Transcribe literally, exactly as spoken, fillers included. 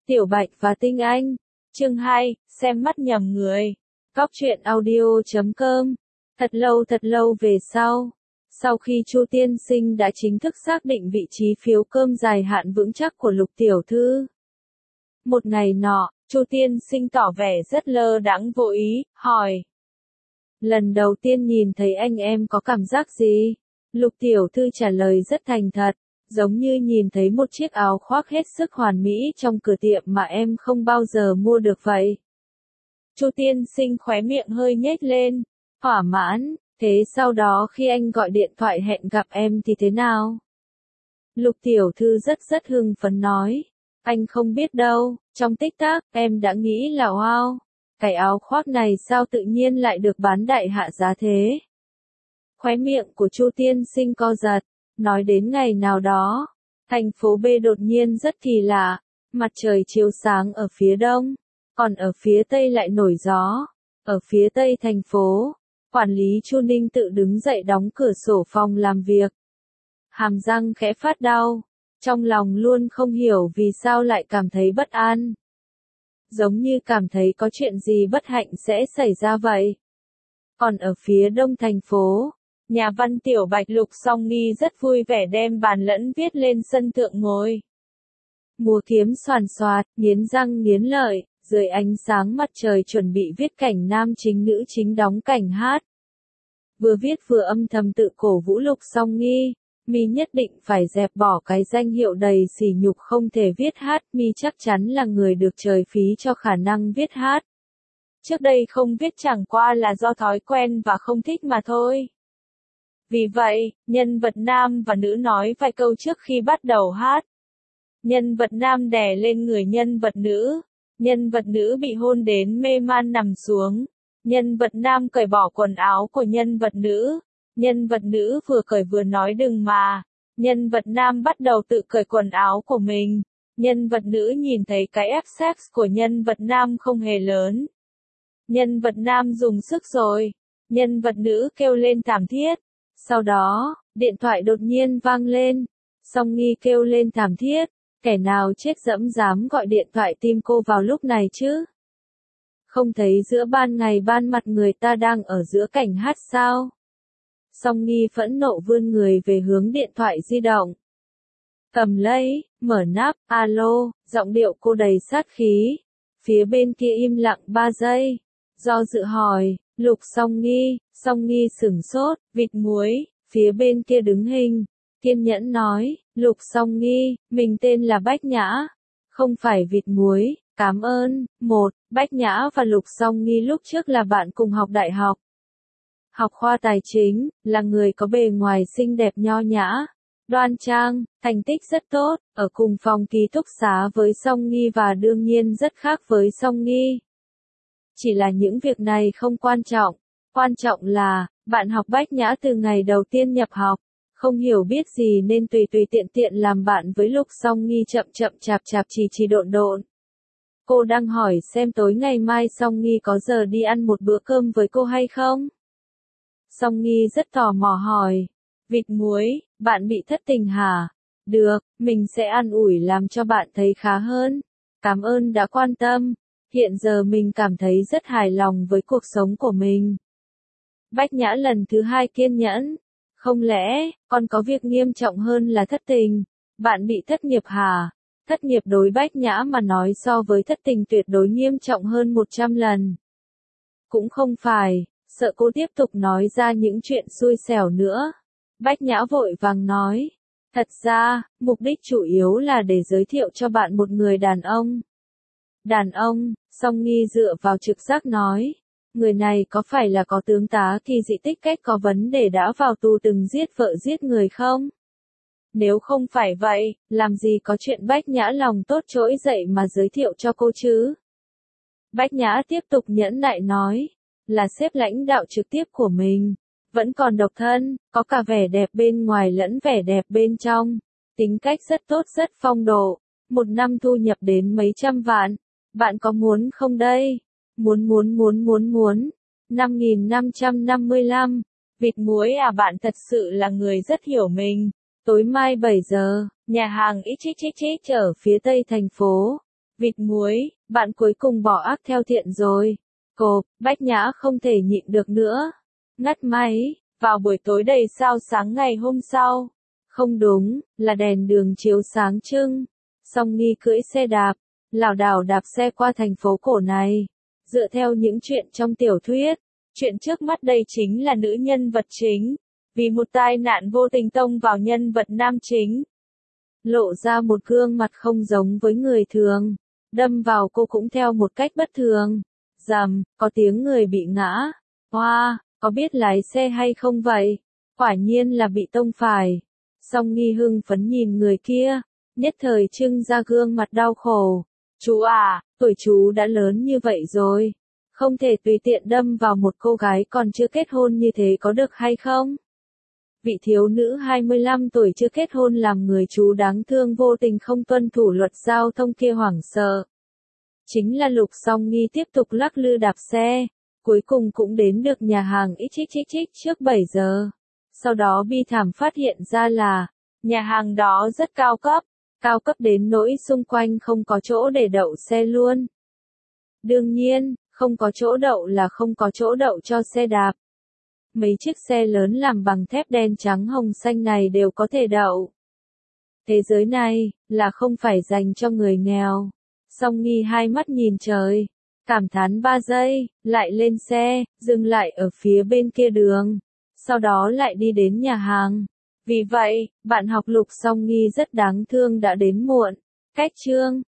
Tiểu Bạch và Tinh Anh. Chương hai, xem mắt nhầm người. Góc truyện audio chấm com. Thật lâu thật lâu về sau. Sau khi Chu Tiên Sinh đã chính thức xác định vị trí phiếu cơm dài hạn vững chắc của Lục Tiểu Thư. Một ngày nọ, Chu Tiên Sinh tỏ vẻ rất lơ đãng vô ý, hỏi. Lần đầu tiên nhìn thấy anh em có cảm giác gì? Lục Tiểu Thư trả lời rất thành thật, giống như nhìn thấy một chiếc áo khoác hết sức hoàn mỹ trong cửa tiệm mà em không bao giờ mua được vậy. Chu Tiên Sinh khóe miệng hơi nhếch lên, thỏa mãn, thế sau đó khi anh gọi điện thoại hẹn gặp em thì thế nào? Lục Tiểu Thư rất rất hưng phấn nói, anh không biết đâu, trong tích tắc em đã nghĩ là wow, cái áo khoác này sao tự nhiên lại được bán đại hạ giá thế? Khóe miệng của Chu Tiên Sinh co giật, nói đến ngày nào đó, thành phố B đột nhiên rất kỳ lạ, mặt trời chiếu sáng ở phía đông, còn ở phía tây lại nổi gió. Ở phía tây thành phố, quản lý Chu Ninh tự đứng dậy đóng cửa sổ phòng làm việc. Hàm răng khẽ phát đau, trong lòng luôn không hiểu vì sao lại cảm thấy bất an. Giống như cảm thấy có chuyện gì bất hạnh sẽ xảy ra vậy. Còn ở phía đông thành phố, nhà văn Tiểu Bạch Lục Song Nghi rất vui vẻ đem bàn lẫn viết lên sân thượng ngồi. Múa kiếm xoàn xoạt, nghiến răng nghiến lợi, dưới ánh sáng mặt trời chuẩn bị viết cảnh nam chính nữ chính đóng cảnh hát. Vừa viết vừa âm thầm tự cổ vũ Lục Song Nghi, mi nhất định phải dẹp bỏ cái danh hiệu đầy sỉ nhục không thể viết hát, mi chắc chắn là người được trời phí cho khả năng viết hát. Trước đây không viết chẳng qua là do thói quen và không thích mà thôi. Vì vậy, nhân vật nam và nữ nói vài câu trước khi bắt đầu hát. Nhân vật nam đè lên người nhân vật nữ. Nhân vật nữ bị hôn đến mê man nằm xuống. Nhân vật nam cởi bỏ quần áo của nhân vật nữ. Nhân vật nữ vừa cởi vừa nói đừng mà. Nhân vật nam bắt đầu tự cởi quần áo của mình. Nhân vật nữ nhìn thấy cái ép sex của nhân vật nam không hề lớn. Nhân vật nam dùng sức rồi. Nhân vật nữ kêu lên thảm thiết. Sau đó, điện thoại đột nhiên vang lên. Song Nghi kêu lên thảm thiết. Kẻ nào chết dẫm dám gọi điện thoại tìm cô vào lúc này chứ? Không thấy giữa ban ngày ban mặt người ta đang ở giữa cảnh hát sao? Song Nghi phẫn nộ vươn người về hướng điện thoại di động. Cầm lấy, mở nắp, alo, giọng điệu cô đầy sát khí. Phía bên kia im lặng ba giây. Do dự hỏi, Lục Song Nghi, Song Nghi sửng sốt, vịt muối, phía bên kia đứng hình. Kiên nhẫn nói, Lục Song Nghi, mình tên là Bách Nhã, không phải vịt muối, cảm ơn. Một, Bách Nhã và Lục Song Nghi lúc trước là bạn cùng học đại học. Học khoa tài chính, là người có bề ngoài xinh đẹp nho nhã, đoan trang, thành tích rất tốt, ở cùng phòng ký túc xá với Song Nghi và đương nhiên rất khác với Song Nghi. Chỉ là những việc này không quan trọng, quan trọng là, bạn học Bách Nhã từ ngày đầu tiên nhập học. Không hiểu biết gì nên tùy tùy tiện tiện làm bạn với Lục Song Nghi chậm chậm chạp chạp trì trì độn độn. Cô đang hỏi xem tối ngày mai Song Nghi có giờ đi ăn một bữa cơm với cô hay không? Song Nghi rất tò mò hỏi. Vịt muối, bạn bị thất tình hả? Được, mình sẽ an ủi làm cho bạn thấy khá hơn. Cảm ơn đã quan tâm. Hiện giờ mình cảm thấy rất hài lòng với cuộc sống của mình. Bách Nhã lần thứ hai kiên nhẫn. Không lẽ, còn có việc nghiêm trọng hơn là thất tình? Bạn bị thất nghiệp hả? Thất nghiệp đối Bách Nhã mà nói so với thất tình tuyệt đối nghiêm trọng hơn một trăm lần. Cũng không phải, sợ cô tiếp tục nói ra những chuyện xui xẻo nữa. Bách Nhã vội vàng nói. Thật ra, mục đích chủ yếu là để giới thiệu cho bạn một người đàn ông. Đàn ông, Song Nghi dựa vào trực giác nói. Người này có phải là có tướng tá kỳ dị tích cách có vấn đề đã vào tù từng giết vợ giết người không? Nếu không phải vậy, làm gì có chuyện Bách Nhã lòng tốt trỗi dậy mà giới thiệu cho cô chứ? Bách Nhã tiếp tục nhẫn nại nói, là sếp lãnh đạo trực tiếp của mình, vẫn còn độc thân, có cả vẻ đẹp bên ngoài lẫn vẻ đẹp bên trong, tính cách rất tốt rất phong độ, một năm thu nhập đến mấy trăm vạn, bạn có muốn không đây? Muốn muốn muốn muốn muốn. năm nghìn năm trăm năm mươi lăm. Vịt muối à, bạn thật sự là người rất hiểu mình. Tối mai bảy giờ, nhà hàng ít chích chích chích ở phía tây thành phố. vịt muối, bạn cuối cùng bỏ ác theo thiện rồi. Cộp, Bách Nhã không thể nhịn được nữa. Ngắt máy, vào buổi tối đầy sao sáng ngày hôm sau. Không đúng, là đèn đường chiếu sáng trưng. Song Nghi cưỡi xe đạp, lảo đảo đạp xe qua thành phố cổ này. Dựa theo những chuyện trong tiểu thuyết, chuyện trước mắt đây chính là nữ nhân vật chính. Vì một tai nạn vô tình tông vào nhân vật nam chính. Lộ ra một gương mặt không giống với người thường. Đâm vào cô cũng theo một cách bất thường. Rầm, có tiếng người bị ngã. Hoa, wow, có biết lái xe hay không vậy? Quả nhiên là bị tông phải. Song Nghi hưng phấn nhìn người kia, nhất thời trưng ra gương mặt đau khổ. Chú à, tuổi chú đã lớn như vậy rồi. Không thể tùy tiện đâm vào một cô gái còn chưa kết hôn như thế có được hay không? Vị thiếu nữ hai mươi lăm tuổi chưa kết hôn làm người chú đáng thương vô tình không tuân thủ luật giao thông kia hoảng sợ. Chính là lúc Song Nghi tiếp tục lắc lư đạp xe, cuối cùng cũng đến được nhà hàng ít chích chích chích trước bảy giờ. Sau đó bi thảm phát hiện ra là, nhà hàng đó rất cao cấp, cao cấp đến nỗi xung quanh không có chỗ để đậu xe luôn. Đương nhiên, không có chỗ đậu là không có chỗ đậu cho xe đạp. Mấy chiếc xe lớn làm bằng thép đen trắng hồng xanh này đều có thể đậu. Thế giới này, là không phải dành cho người nghèo. Song Nghi hai mắt nhìn trời, cảm thán ba giây, lại lên xe, dừng lại ở phía bên kia đường. Sau đó lại đi đến nhà hàng. Vì vậy, bạn học Lục Song Nghi rất đáng thương đã đến muộn. Cách chương